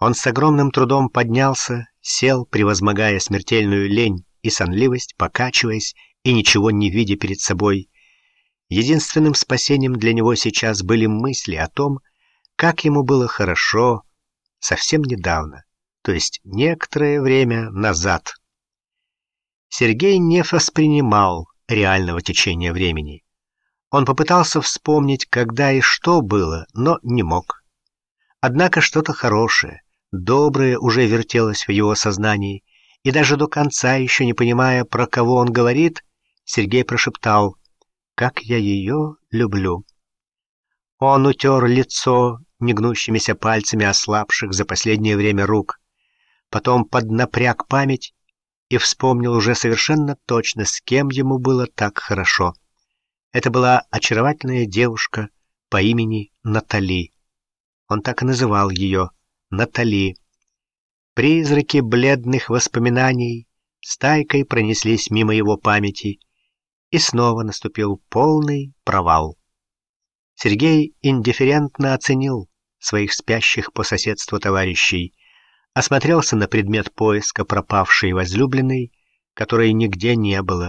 Он с огромным трудом поднялся, сел, превозмогая смертельную лень и сонливость, покачиваясь и ничего не видя перед собой. Единственным спасением для него сейчас были мысли о том, как ему было хорошо совсем недавно, то есть некоторое время назад. Сергей не воспринимал реального течения времени. Он попытался вспомнить, когда и что было, но не мог. Однако что-то хорошее, доброе уже вертелось в его сознании, и даже до конца, еще не понимая, про кого он говорит, Сергей прошептал: «Как я ее люблю». Он утер лицо негнущимися пальцами ослабших за последнее время рук, потом поднапряг память и вспомнил уже совершенно точно, с кем ему было так хорошо. Это была очаровательная девушка по имени Натали. Он так и называл ее — Натали. Призраки бледных воспоминаний стайкой пронеслись мимо его памяти, и снова наступил полный провал. Сергей индифферентно оценил своих спящих по соседству товарищей, осмотрелся на предмет поиска пропавшей возлюбленной, которой нигде не было.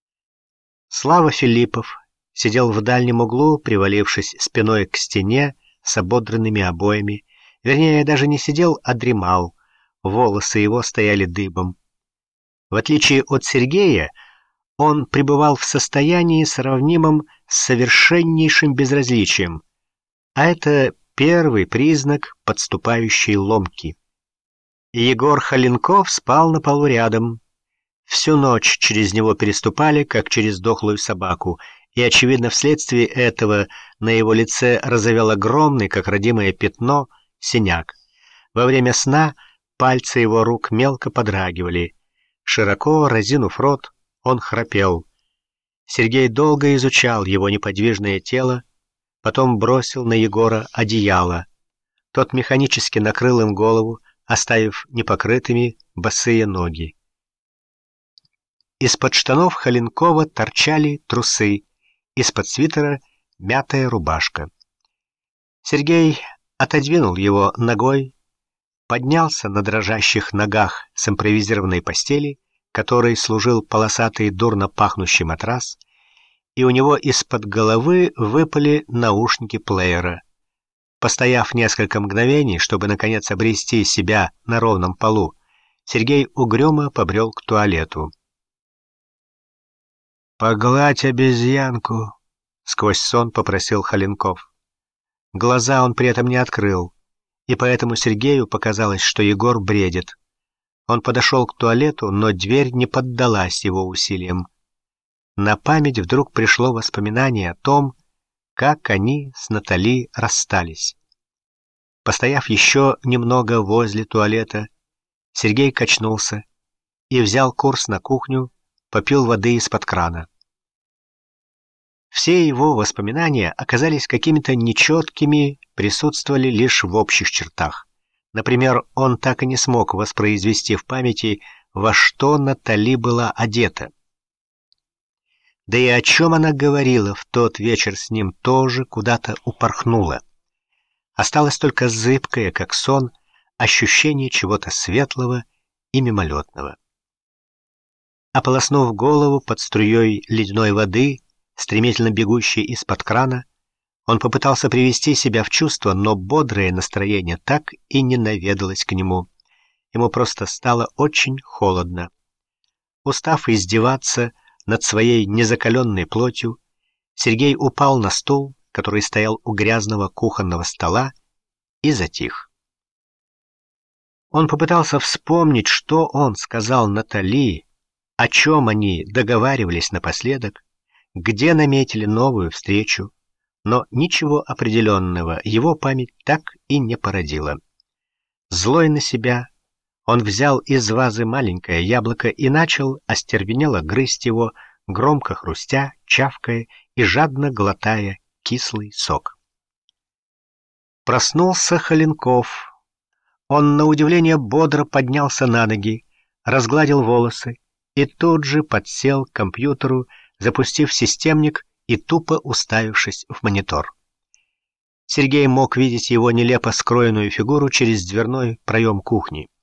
Слава Филиппов сидел в дальнем углу, привалившись спиной к стене с ободранными обоями. Вернее, даже не сидел, а дремал. Волосы его стояли дыбом. В отличие от Сергея, он пребывал в состоянии, сравнимом с совершеннейшим безразличием, а это первый признак подступающей ломки. Егор Холенков спал на полу рядом. Всю ночь через него переступали, как через дохлую собаку, и, очевидно, вследствие этого на его лице разовел огромный, как родимое пятно, синяк. Во время сна пальцы его рук мелко подрагивали. Широко разинув рот, он храпел. Сергей долго изучал его неподвижное тело, потом бросил на Егора одеяло. Тот механически накрыл им голову, оставив непокрытыми босые ноги. Из-под штанов Холенкова торчали трусы, из-под свитера мятая рубашка. Сергей отодвинул его ногой, поднялся на дрожащих ногах с импровизированной постели, которой служил полосатый дурно пахнущий матрас, и у него из-под головы выпали наушники плеера. Постояв несколько мгновений, чтобы наконец обрести себя на ровном полу, Сергей угрюмо побрел к туалету. «Погладь обезьянку», — сквозь сон попросил Холенков. Глаза он при этом не открыл, и поэтому Сергею показалось, что Егор бредит. Он подошел к туалету, но дверь не поддалась его усилиям. На память вдруг пришло воспоминание о том, как они с Натали расстались. Постояв еще немного возле туалета, Сергей качнулся и взял курс на кухню, попил воды из-под крана. Все его воспоминания оказались какими-то нечеткими, присутствовали лишь в общих чертах. Например, он так и не смог воспроизвести в памяти, во что Натали была одета. Да и о чем она говорила в тот вечер с ним, тоже куда-то упорхнуло. Осталось только зыбкое, как сон, ощущение чего-то светлого и мимолетного. Ополоснув голову под струей ледяной воды, стремительно бегущей из-под крана, он попытался привести себя в чувство, но бодрое настроение так и не наведалось к нему. Ему просто стало очень холодно. Устав издеваться над своей незакаленной плотью, Сергей упал на стул, который стоял у грязного кухонного стола, и затих. Он попытался вспомнить, что он сказал Натали, о чем они договаривались напоследок, где наметили новую встречу, но ничего определенного его память так и не породила. Злой на себя, он взял из вазы маленькое яблоко и начал остервенело грызть его, громко хрустя, чавкая и жадно глотая кислый сок. Проснулся Холенков. Он, на удивление, бодро поднялся на ноги, разгладил волосы и тут же подсел к компьютеру, запустив системник и тупо уставившись в монитор. Сергей мог видеть его нелепо скроенную фигуру через дверной проем кухни.